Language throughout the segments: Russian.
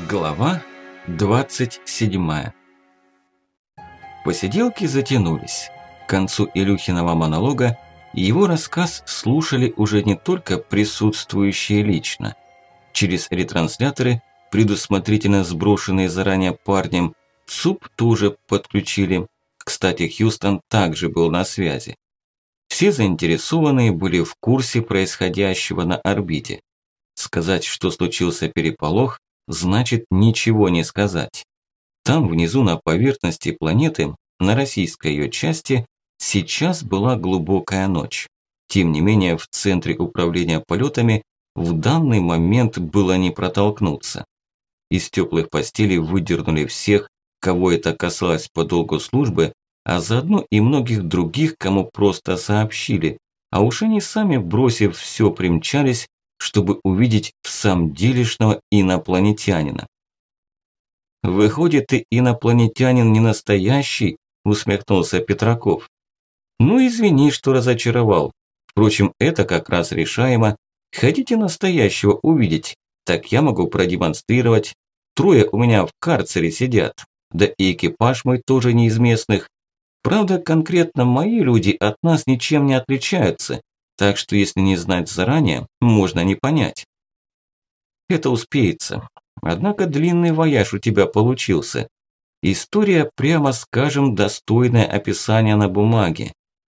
Глава 27. Посиделки затянулись. К концу Илюхиного монолога его рассказ слушали уже не только присутствующие лично. Через ретрансляторы, предусмотрительно сброшенные заранее парнем, ЦУП тоже подключили. Кстати, Хьюстон также был на связи. Все заинтересованные были в курсе происходящего на орбите. Сказать, что случился переполох, значит ничего не сказать. Там внизу на поверхности планеты, на российской ее части, сейчас была глубокая ночь. Тем не менее, в центре управления полетами в данный момент было не протолкнуться. Из теплых постелей выдернули всех, кого это касалось по долгу службы, а заодно и многих других, кому просто сообщили, а уж они сами, бросив все, примчались, чтобы увидеть в самом делешного инопланетянина. «Выходит, ты инопланетянин не настоящий?» – усмехнулся Петраков. «Ну, извини, что разочаровал. Впрочем, это как раз решаемо. Хотите настоящего увидеть? Так я могу продемонстрировать. 3 у меня в карцере сидят. Да и экипаж мой тоже не из местных. Правда, конкретно мои люди от нас ничем не отличаются. Так что если не знать заранее, можно не понять». «Это успеется. Однако длинный вояж у тебя получился. История, прямо скажем, достойное описание на бумаге».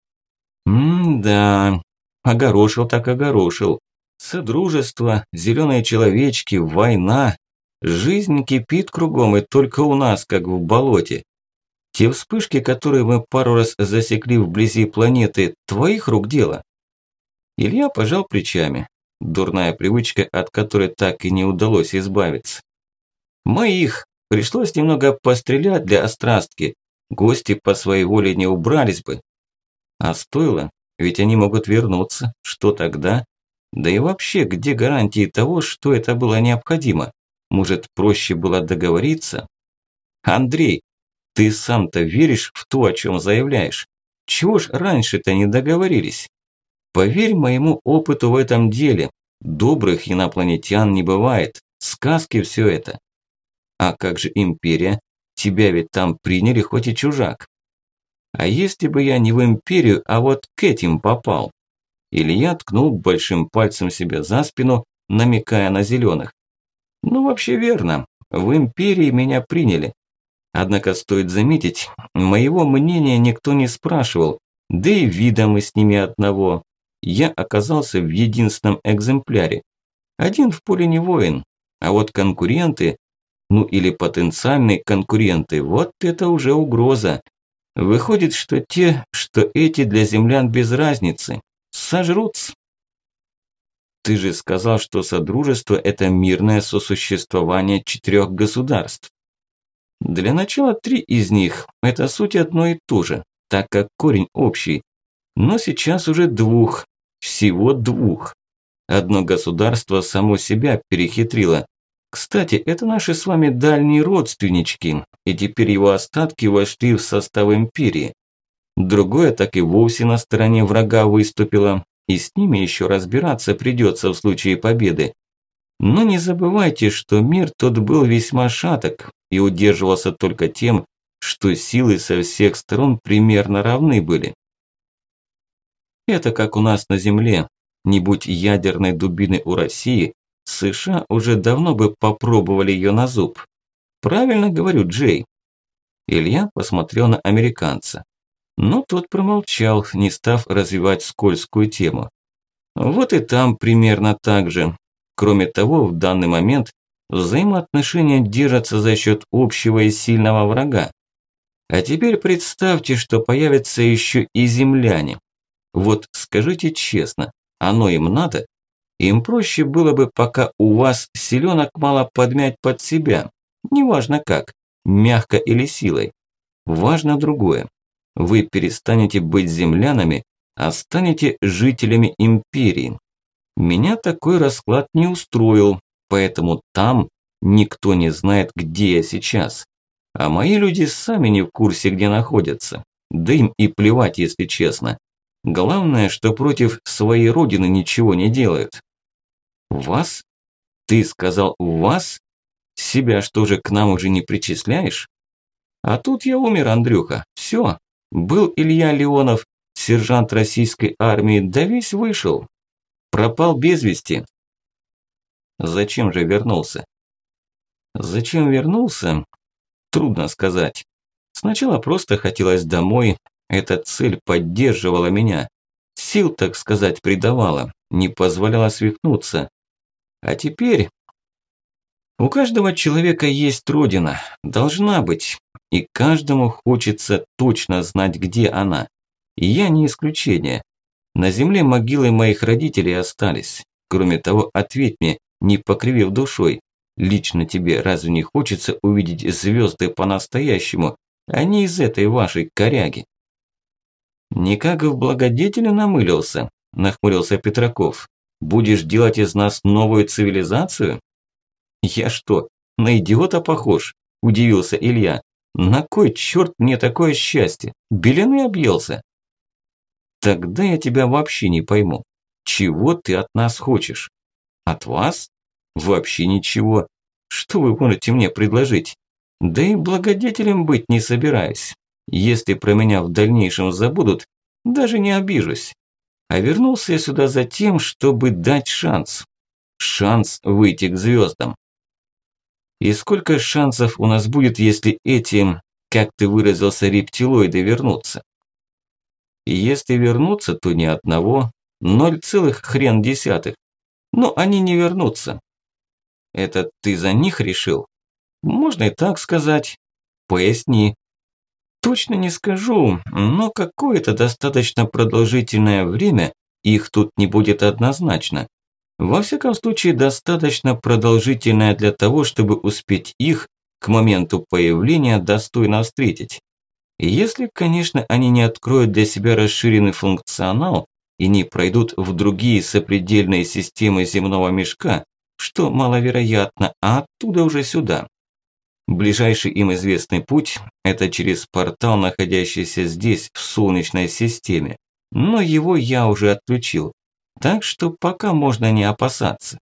«Да, огорошил так огорошил. Содружество, зеленые человечки, война. Жизнь кипит кругом, и только у нас, как в болоте. Те вспышки, которые мы пару раз засекли вблизи планеты, твоих рук дело?» Илья пожал плечами. Дурная привычка, от которой так и не удалось избавиться. «Моих. Пришлось немного пострелять для острастки. Гости по своей воле не убрались бы. А стоило, ведь они могут вернуться. Что тогда? Да и вообще, где гарантии того, что это было необходимо? Может, проще было договориться? Андрей, ты сам-то веришь в то, о чем заявляешь? Чего ж раньше-то не договорились? Поверь моему опыту в этом деле, добрых инопланетян не бывает, сказки все это. А как же империя? Тебя ведь там приняли, хоть и чужак. А если бы я не в империю, а вот к этим попал?» Илья ткнул большим пальцем себе за спину, намекая на зеленых. «Ну, вообще верно, в империи меня приняли. Однако стоит заметить, моего мнения никто не спрашивал, да и вида мы с ними одного. Я оказался в единственном экземпляре. Один в поле не воин, а вот конкуренты, ну или потенциальные конкуренты, вот это уже угроза. Выходит, что те, что эти для землян без разницы. Сожрутся». «Ты же сказал, что Содружество – это мирное сосуществование 4 государств». «Для начала 3 из них – это суть одно и то же, так как корень общий. Но сейчас уже 2, всего 2. Одно государство само себя перехитрило. Кстати, это наши с вами дальние родственнички, и теперь его остатки вошли в состав империи. Другое так и вовсе на стороне врага выступило, и с ними еще разбираться придется в случае победы. Но не забывайте, что мир тот был весьма шаток и удерживался только тем, что силы со всех сторон примерно равны были. Это как у нас на Земле. Не будь ядерной дубины у России, США уже давно бы попробовали ее на зуб. Правильно говорю, Джей?» Илья посмотрел на американца. Но тот промолчал, не став развивать скользкую тему. Вот и там примерно так же. Кроме того, в данный момент взаимоотношения держатся за счет общего и сильного врага. А теперь представьте, что появятся еще и земляне. Вот скажите честно, оно им надо? Им проще было бы, пока у вас селенок мало, подмять под себя. Неважно как, мягко или силой. Важно другое. Вы перестанете быть землянами, а станете жителями империи. Меня такой расклад не устроил, поэтому там никто не знает, где я сейчас. А мои люди сами не в курсе, где находятся. Да им и плевать, если честно. Главное, что против своей родины ничего не делают. «Вас? Ты сказал «вас»?» Себя что же к нам уже не причисляешь? А тут я умер, Андрюха. Все. Был Илья Леонов, сержант российской армии, да весь вышел. Пропал без вести. Зачем же вернулся? Зачем вернулся? Трудно сказать. Сначала просто хотелось домой. Эта цель поддерживала меня. Сил, так сказать, придавала. Не позволяла свихнуться. А теперь... У каждого человека есть родина. Должна быть. И каждому хочется точно знать, где она. И я не исключение. На земле могилы моих родителей остались. Кроме того, ответь мне, не покривив душой. Лично тебе разве не хочется увидеть звезды по-настоящему, а не из этой вашей коряги? Никак в благодетеля намылился, нахмурился Петраков. Будешь делать из нас новую цивилизацию? Я что, на идиота похож? Удивился Илья. На кой черт мне такое счастье? Белины объелся? Тогда я тебя вообще не пойму. Чего ты от нас хочешь? От вас? Вообще ничего. Что вы можете мне предложить? Да и благодетелем быть не собираюсь. Если про меня в дальнейшем забудут, даже не обижусь. А вернулся я сюда за тем, чтобы дать шанс. Шанс выйти к звездам. И сколько шансов у нас будет, если эти, как ты выразился, рептилоиды вернутся? И если вернутся, то ни одного, 0,1. Но они не вернутся. Это ты за них решил? Можно и так сказать. Поясни. Точно не скажу, но какое-то достаточно продолжительное время их тут не будет однозначно. Во всяком случае, достаточно продолжительное для того, чтобы успеть их к моменту появления достойно встретить. Если, конечно, они не откроют для себя расширенный функционал и не пройдут в другие сопредельные системы земного мешка, что маловероятно, а оттуда уже сюда. Ближайший им известный путь – это через портал, находящийся здесь, в Солнечной системе. Но его я уже отключил, так что пока можно не опасаться.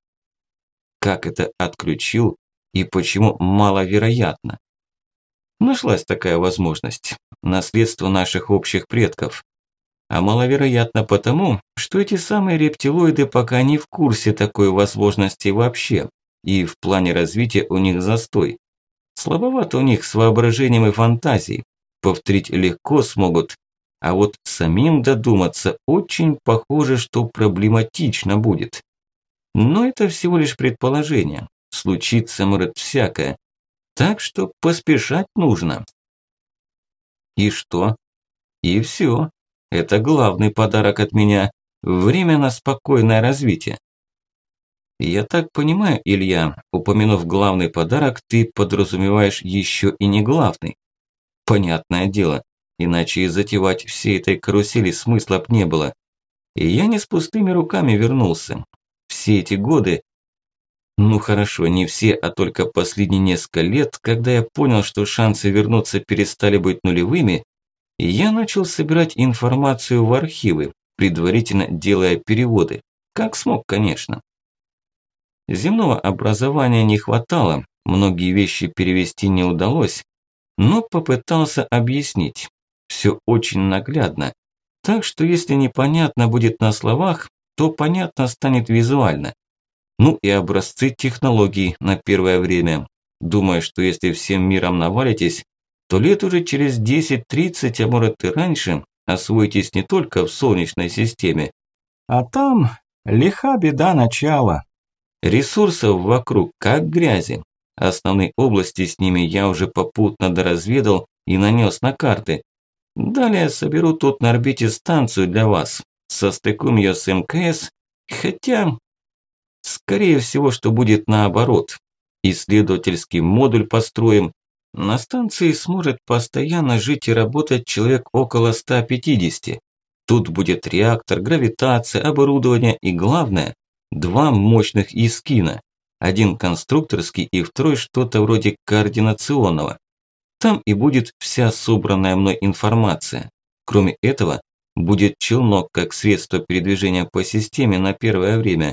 Как это отключил и почему маловероятно? Нашлась такая возможность. Наследство наших общих предков. А маловероятно потому, что эти самые рептилоиды пока не в курсе такой возможности вообще, и в плане развития у них застой. Слабовато у них с воображением и фантазией. Повторить легко смогут, а вот самим додуматься очень похоже, что проблематично будет. Но это всего лишь предположение. Случиться может всякое. Так что поспешать нужно. И что? И все. Это главный подарок от меня. Время на спокойное развитие. Я так понимаю, Илья, упомянув главный подарок, ты подразумеваешь еще и не главный. Понятное дело, иначе и затевать всей этой карусели смысла б не было. И я не с пустыми руками вернулся. Все эти годы, ну хорошо, не все, а только последние несколько лет, когда я понял, что шансы вернуться перестали быть нулевыми, я начал собирать информацию в архивы, предварительно делая переводы. Как смог, конечно. Земного образования не хватало, многие вещи перевести не удалось, но попытался объяснить. Все очень наглядно. Так что если непонятно будет на словах, то понятно станет визуально. Ну и образцы технологий на первое время. Думаю, что если всем миром навалитесь, то лет уже через 10-30, а может и раньше, освоитесь не только в Солнечной системе. А там лиха беда начала. Ресурсов вокруг как грязи. Основные области с ними я уже попутно доразведал и нанес на карты. Далее соберу тут на орбите станцию для вас. Состыкуем ее с МКС, хотя, скорее всего, что будет наоборот. Исследовательский модуль построим. На станции сможет постоянно жить и работать человек около 150. Тут будет реактор, гравитация, оборудование и, главное, 2 мощных искина. Один конструкторский и второй что-то вроде координационного. Там и будет вся собранная мной информация. Кроме этого, будет челнок как средство передвижения по системе на первое время.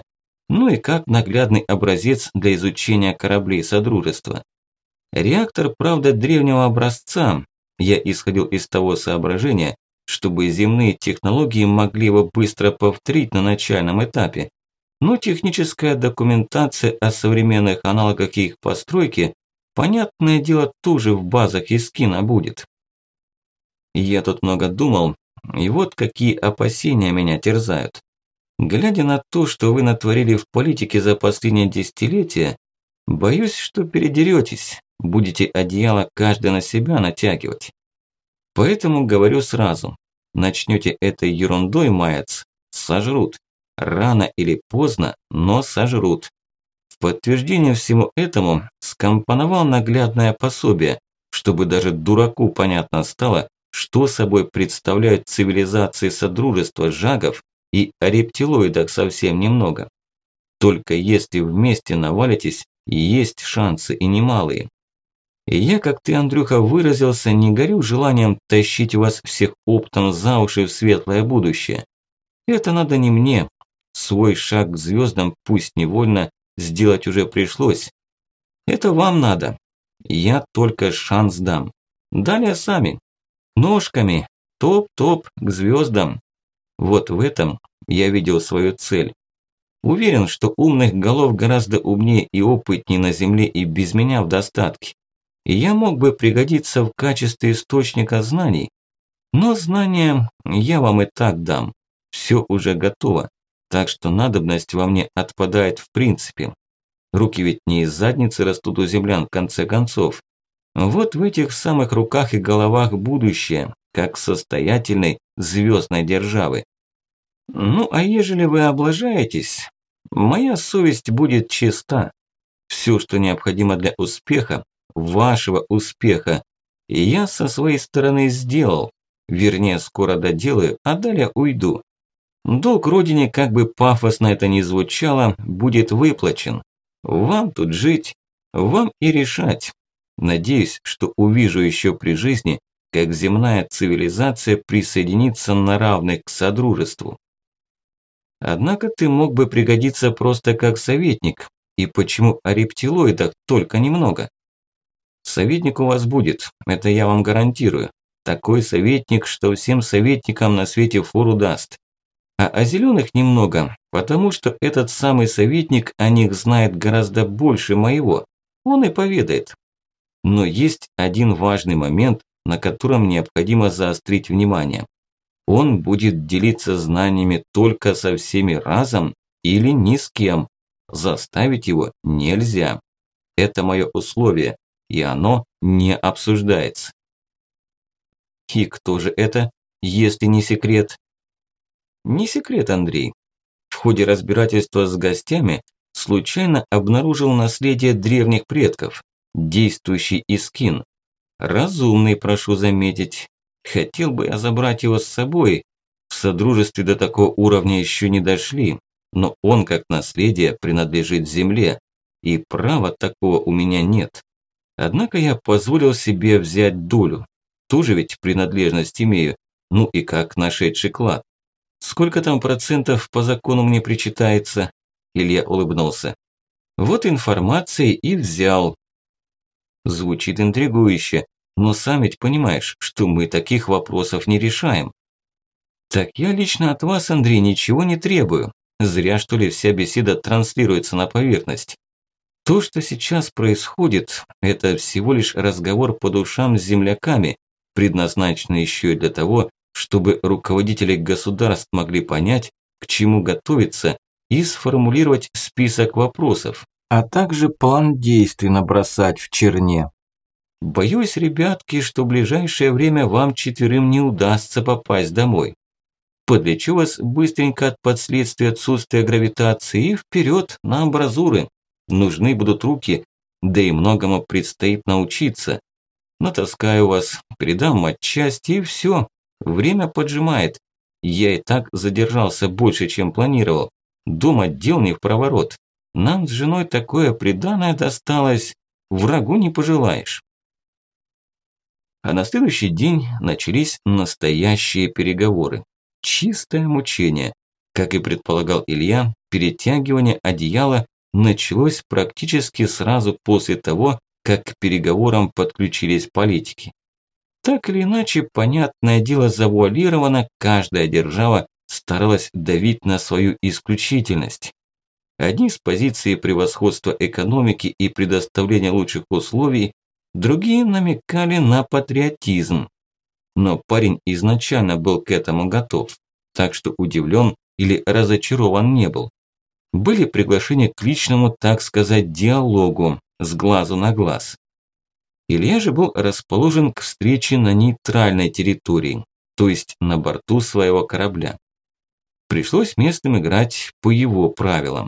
Ну и как наглядный образец для изучения кораблей Содружества. Реактор, правда, древнего образца. Я исходил из того соображения, чтобы земные технологии могли его быстро повторить на начальном этапе. Но техническая документация о современных аналогах их постройки, понятное дело, тоже в базах Искина будет. Я тут много думал, и вот какие опасения меня терзают. Глядя на то, что вы натворили в политике за последние десятилетия, боюсь, что передеретесь, будете одеяло каждый на себя натягивать. Поэтому говорю сразу, начнете этой ерундой маяться, сожрут. Рано или поздно, но сожрут. В подтверждение всему этому скомпоновал наглядное пособие, чтобы даже дураку понятно стало, что собой представляют цивилизации Содружества жагов и о рептилоидах совсем немного. Только если вместе навалитесь, есть шансы и немалые. И я, как ты, Андрюха, выразился, не горю желанием тащить вас всех оптом за уши в светлое будущее. Это надо не мне. Свой шаг к звездам, пусть невольно, сделать уже пришлось. Это вам надо. Я только шанс дам. Далее сами. Ножками. Топ-топ к звездам. Вот в этом я видел свою цель. Уверен, что умных голов гораздо умнее и опытнее на Земле и без меня в достатке. И я мог бы пригодиться в качестве источника знаний. Но знания я вам и так дам. Все уже готово. Так что надобность во мне отпадает в принципе. Руки ведь не из задницы растут у землян в конце концов. Вот в этих самых руках и головах будущее, как состоятельной звездной державы. Ну а ежели вы облажаетесь, моя совесть будет чиста. Все, что необходимо для успеха, вашего успеха, и я со своей стороны сделал. Вернее, скоро доделаю, а далее уйду. Долг родине, как бы пафосно это ни звучало, будет выплачен. Вам тут жить, вам и решать. Надеюсь, что увижу еще при жизни, как земная цивилизация присоединится на равных к Содружеству. Однако ты мог бы пригодиться просто как советник. И почему о рептилоидах только немного? Советник у вас будет, это я вам гарантирую. Такой советник, что всем советникам на свете фору даст. А о зеленых немного, потому что этот самый советник о них знает гораздо больше моего. Он и поведает. Но есть один важный момент, на котором необходимо заострить внимание. Он будет делиться знаниями только со всеми разом или ни с кем. Заставить его нельзя. Это мое условие, и оно не обсуждается. И кто же это, если не секрет? Не секрет, Андрей. В ходе разбирательства с гостями случайно обнаружил наследие древних предков, действующий Искин. Разумный, прошу заметить. Хотел бы я забрать его с собой. В Содружестве до такого уровня еще не дошли, но он как наследие принадлежит Земле, и права такого у меня нет. Однако я позволил себе взять долю. Тоже ведь принадлежность имею, ну и как нашедший клад. Сколько там процентов по закону мне причитается? Илья улыбнулся. Вот информации и взял. Звучит интригующе, но сам ведь понимаешь, что мы таких вопросов не решаем. Так я лично от вас, Андрей, ничего не требую. Зря, что ли, вся беседа транслируется на поверхность. То, что сейчас происходит, это всего лишь разговор по душам с земляками, предназначенный еще и для того, чтобы руководители государств могли понять, к чему готовиться, и сформулировать список вопросов, а также план действий набросать в черне. Боюсь, ребятки, что в ближайшее время вам четверым не удастся попасть домой. Подлечу вас быстренько от последствий отсутствия гравитации и вперед на амбразуры. Нужны будут руки, да и многому предстоит научиться. Натаскаю вас, передам матчасть и все. Время поджимает. Я и так задержался больше, чем планировал. Дома дел не в проворот. Нам с женой такое приданое досталось. Врагу не пожелаешь. А на следующий день начались настоящие переговоры. Чистое мучение. Как и предполагал Илья, перетягивание одеяла началось практически сразу после того, как к переговорам подключились политики. Так или иначе, понятное дело, завуалированно каждая держава старалась давить на свою исключительность. Одни с позиции превосходства экономики и предоставления лучших условий, другие намекали на патриотизм. Но парень изначально был к этому готов, так что удивлен или разочарован не был. Были приглашения к личному, так сказать, диалогу с глазу на глаз. Илья же был расположен к встрече на нейтральной территории, то есть на борту своего корабля. Пришлось местным играть по его правилам.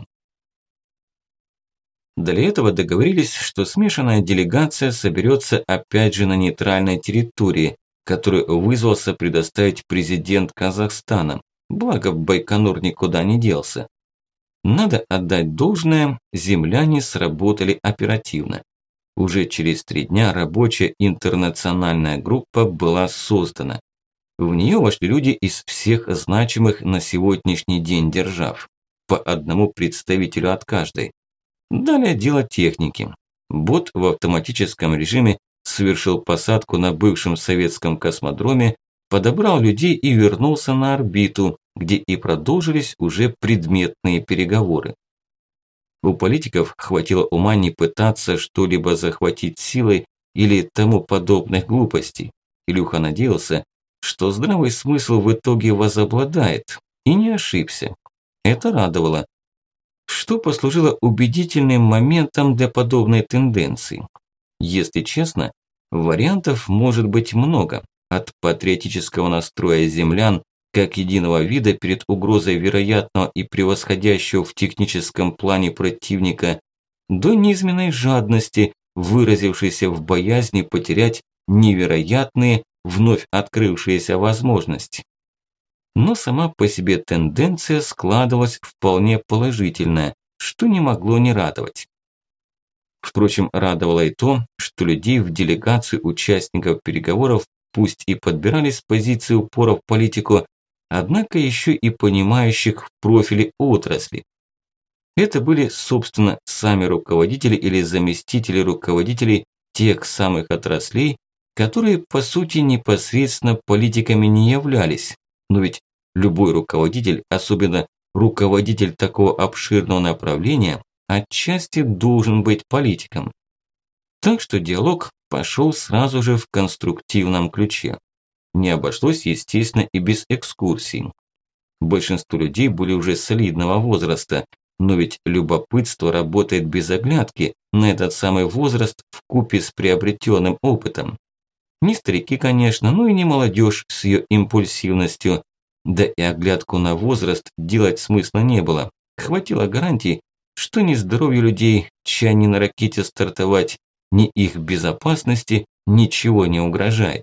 Для этого договорились, что смешанная делегация соберется опять же на нейтральной территории, которую вызвался предоставить президент Казахстана, благо Байконур никуда не делся. Надо отдать должное, земляне сработали оперативно. Уже через 3 дня рабочая интернациональная группа была создана. В нее вошли люди из всех значимых на сегодняшний день держав, по одному представителю от каждой. Далее дело техники. Бот в автоматическом режиме совершил посадку на бывшем советском космодроме, подобрал людей и вернулся на орбиту, где и продолжились уже предметные переговоры. У политиков хватило ума не пытаться что-либо захватить силой или тому подобных глупостей. Илюха надеялся, что здравый смысл в итоге возобладает, и не ошибся. Это радовало. Что послужило убедительным моментом для подобной тенденции? Если честно, вариантов может быть много, от патриотического настроя землян, как единого вида перед угрозой вероятного и превосходящего в техническом плане противника, до низменной жадности, выразившейся в боязни потерять невероятные, вновь открывшиеся возможности. Но сама по себе тенденция складывалась вполне положительная, что не могло не радовать. Впрочем, радовало и то, что людей в делегацию участников переговоров пусть и подбирали с позиции упора в политику, однако еще и понимающих в профиле отрасли. Это были, собственно, сами руководители или заместители руководителей тех самых отраслей, которые, по сути, непосредственно политиками не являлись. Но ведь любой руководитель, особенно руководитель такого обширного направления, отчасти должен быть политиком. Так что диалог пошел сразу же в конструктивном ключе. Не обошлось, естественно, и без экскурсий. Большинство людей были уже солидного возраста, но ведь любопытство работает без оглядки на этот самый возраст вкупе с приобретенным опытом. Не старики, конечно, но и не молодежь с ее импульсивностью. Да и оглядку на возраст делать смысла не было. Хватило гарантий, что ни здоровью людей, чай не на ракете стартовать, ни их безопасности ничего не угрожает.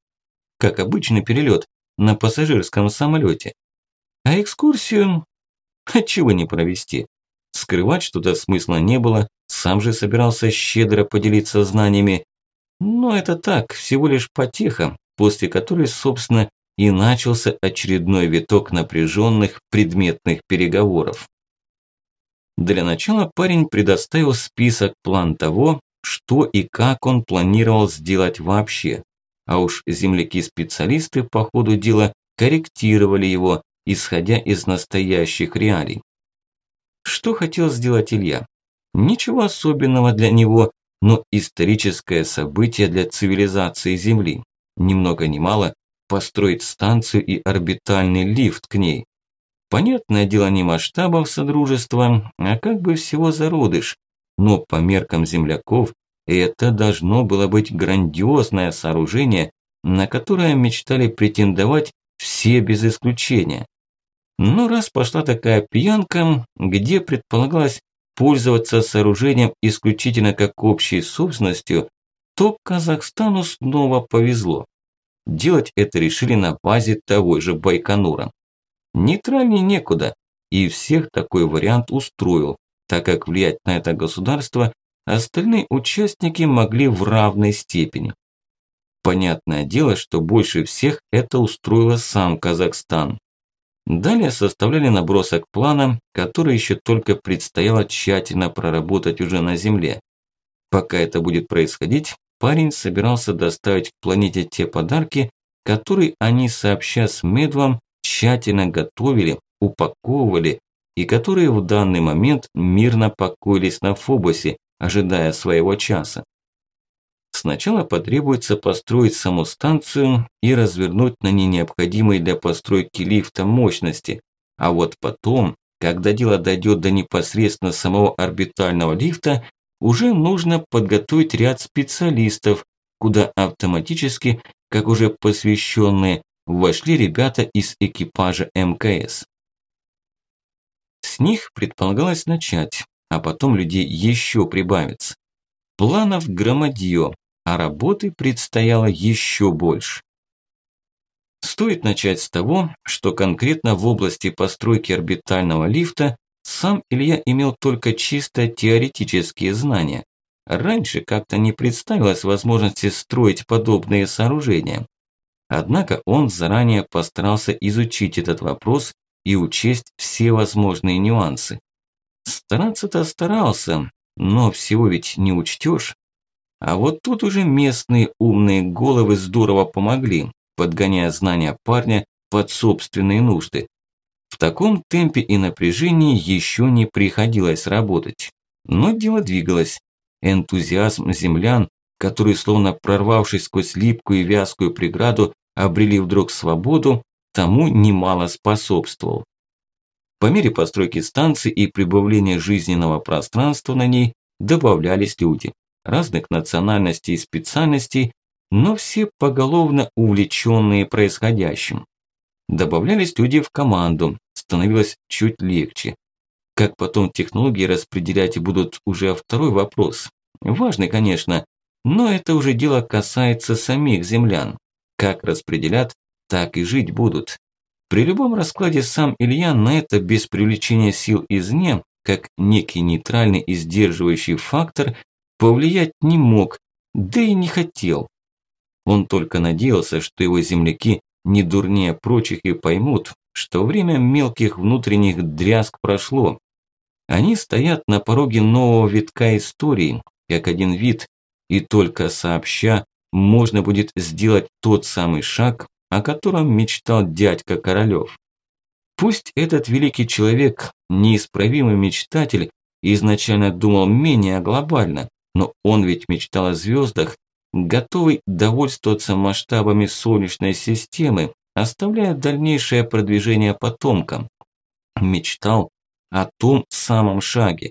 Как обычный перелет на пассажирском самолете. А экскурсию отчего не провести? Скрывать что-то смысла не было, сам же собирался щедро поделиться знаниями. Но это так, всего лишь потеха, после которой, собственно, и начался очередной виток напряженных предметных переговоров. Для начала парень предоставил список план того, что и как он планировал сделать вообще. А уж земляки-специалисты по ходу дела корректировали его, исходя из настоящих реалий. Что хотел сделать Илья? Ничего особенного для него, но историческое событие для цивилизации Земли. Ни много ни мало построить станцию и орбитальный лифт к ней. Понятное дело, не масштабов Содружества, а как бы всего зародыш. Но по меркам земляков это должно было быть грандиозное сооружение, на которое мечтали претендовать все без исключения. Но раз пошла такая пьянка, где предполагалось пользоваться сооружением исключительно как общей собственностью, то Казахстану снова повезло. Делать это решили на базе того же Байконура. Нейтральнее некуда, и всех такой вариант устроил, так как влиять на это государство остальные участники могли в равной степени. Понятное дело, что больше всех это устроило сам Казахстан. Далее составляли набросок плана, который еще только предстояло тщательно проработать уже на Земле. Пока это будет происходить, парень собирался доставить к планете те подарки, которые они сообща с Медвом тщательно готовили, упаковывали и которые в данный момент мирно покоились на Фобосе, ожидая своего часа. Сначала потребуется построить саму станцию и развернуть на ней необходимые для постройки лифта мощности, а вот потом, когда дело дойдет до непосредственно самого орбитального лифта, уже нужно подготовить ряд специалистов, куда автоматически, как уже посвященные, вошли ребята из экипажа МКС. С них предполагалось начать, а потом людей еще прибавится. Планов громадье, а работы предстояло еще больше. Стоит начать с того, что конкретно в области постройки орбитального лифта сам Илья имел только чисто теоретические знания. Раньше как-то не представилось возможности строить подобные сооружения. Однако он заранее постарался изучить этот вопрос и учесть все возможные нюансы. Стараться-то старался, но всего ведь не учтешь. А вот тут уже местные умные головы здорово помогли, подгоняя знания парня под собственные нужды. В таком темпе и напряжении еще не приходилось работать. Но дело двигалось. Энтузиазм землян, которые, словно прорвавшись сквозь липкую и вязкую преграду, обрели вдруг свободу, тому немало способствовал. По мере постройки станции и прибавления жизненного пространства на ней добавлялись люди разных национальностей и специальностей, но все поголовно увлеченные происходящим. Добавлялись люди в команду, становилось чуть легче. Как потом технологии распределять будут уже второй вопрос. Важный, конечно, но это уже дело касается самих землян. Как распределят, так и жить будут. При любом раскладе сам Илья на это без привлечения сил извне, как некий нейтральный и сдерживающий фактор, повлиять не мог, да и не хотел. Он только надеялся, что его земляки не дурнее прочих и поймут, что время мелких внутренних дрязг прошло. Они стоят на пороге нового витка истории, как один вид, и только сообща можно будет сделать тот самый шаг, о котором мечтал дядька Королёв. Пусть этот великий человек, неисправимый мечтатель, изначально думал менее глобально, но он ведь мечтал о звездах, готовый довольствоваться масштабами Солнечной системы, оставляя дальнейшее продвижение потомкам. Мечтал о том самом шаге.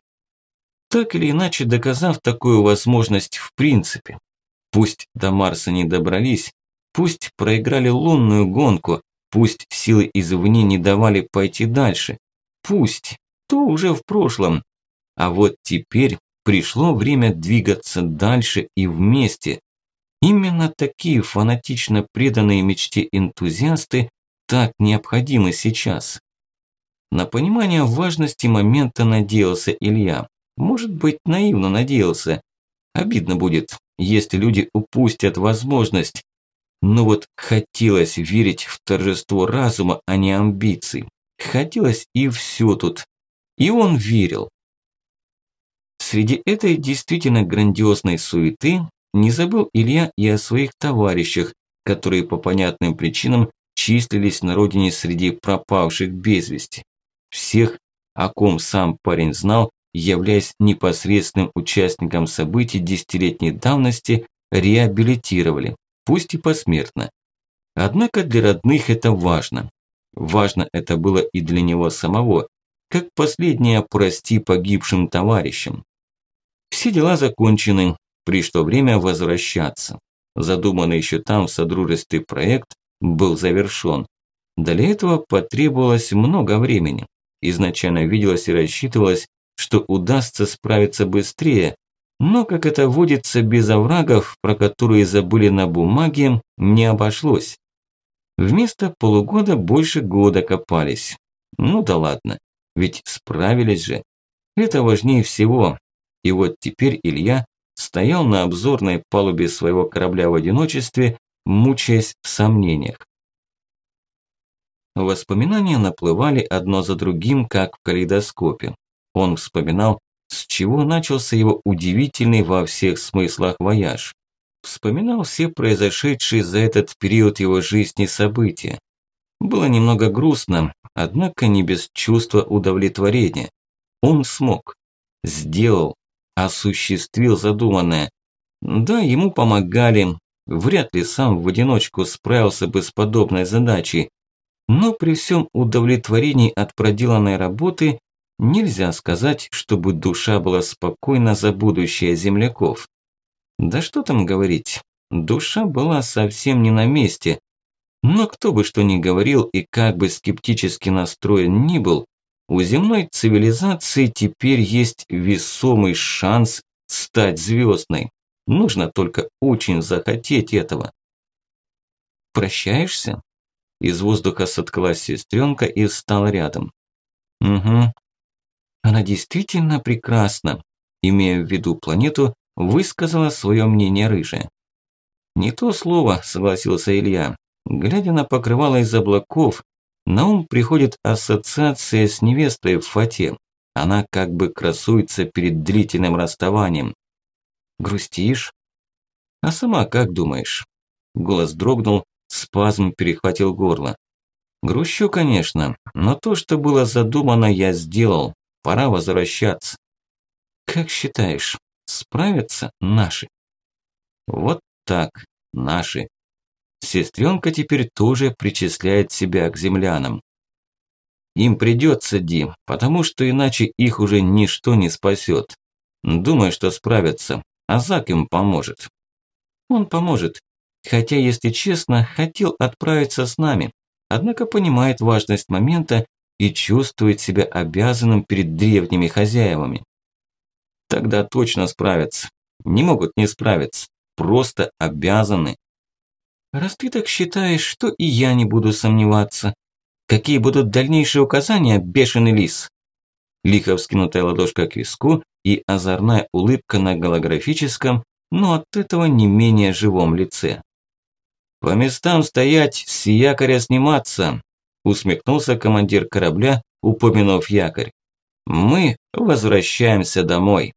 Так или иначе доказав такую возможность в принципе. Пусть до Марса не добрались, пусть проиграли лунную гонку, пусть силы извне не давали пойти дальше, пусть, то уже в прошлом. А вот теперь пришло время двигаться дальше и вместе. Именно такие фанатично преданные мечте энтузиасты так необходимы сейчас. На понимание важности момента надеялся Илья. Может быть, наивно надеялся. Обидно будет, если люди упустят возможность. Но вот хотелось верить в торжество разума, а не амбиций. Хотелось и все тут. И он верил. Среди этой действительно грандиозной суеты не забыл Илья и о своих товарищах, которые по понятным причинам числились на родине среди пропавших без вести. Всех, о ком сам парень знал, являясь непосредственным участником событий десятилетней давности, реабилитировали, пусть и посмертно. Однако для родных это важно. Важно это было и для него самого, как последнее прости погибшим товарищам. Все дела закончены, пришло время возвращаться. Задуманный еще там в Содружестве проект был завершен. Для этого потребовалось много времени. Изначально виделось и рассчитывалось, что удастся справиться быстрее, но, как это водится, без оврагов, про которые забыли на бумаге, не обошлось. Вместо полугода больше года копались. Ну да ладно, ведь справились же. Это важнее всего. И вот теперь Илья стоял на обзорной палубе своего корабля в одиночестве, мучаясь в сомнениях. Воспоминания наплывали одно за другим, как в калейдоскопе. Он вспоминал, с чего начался его удивительный во всех смыслах вояж. Вспоминал все произошедшие за этот период его жизни события. Было немного грустно, однако не без чувства удовлетворения. Он смог, сделал, осуществил задуманное. Да, ему помогали, вряд ли сам в одиночку справился бы с подобной задачей, но при всем удовлетворении от проделанной работы нельзя сказать, чтобы душа была спокойна за будущее земляков. Да что там говорить, душа была совсем не на месте. Но кто бы что ни говорил и как бы скептически настроен ни был, у земной цивилизации теперь есть весомый шанс стать звездной. Нужно только очень захотеть этого. Прощаешься? Из воздуха соткалась сестренка и встала рядом. Угу. Она действительно прекрасна, имея в виду планету, высказала свое мнение рыжая. Не то слово, согласился Илья. Глядя на покрывало из облаков, на ум приходит ассоциация с невестой в фате. Она как бы красуется перед длительным расставанием. Грустишь? А сама как думаешь? Голос дрогнул, спазм перехватил горло. Грущу, конечно, но то, что было задумано, я сделал. Пора возвращаться. Как считаешь, справятся наши? Вот так, наши. Сестренка теперь тоже причисляет себя к землянам. Им придется, Ди, потому что иначе их уже ничто не спасет. Думаю, что справятся, а Зак им поможет. Он поможет, хотя, если честно, хотел отправиться с нами, однако понимает важность момента и чувствует себя обязанным перед древними хозяевами. Тогда точно справятся. Не могут не справиться, просто обязаны. Раз ты так считаешь, что и я не буду сомневаться. Какие будут дальнейшие указания, бешеный лис? Лихо вскинутая ладошка к виску и озорная улыбка на голографическом, но от этого не менее живом лице. По местам стоять, с якоря сниматься, усмехнулся командир корабля, упомянув якорь. Мы возвращаемся домой.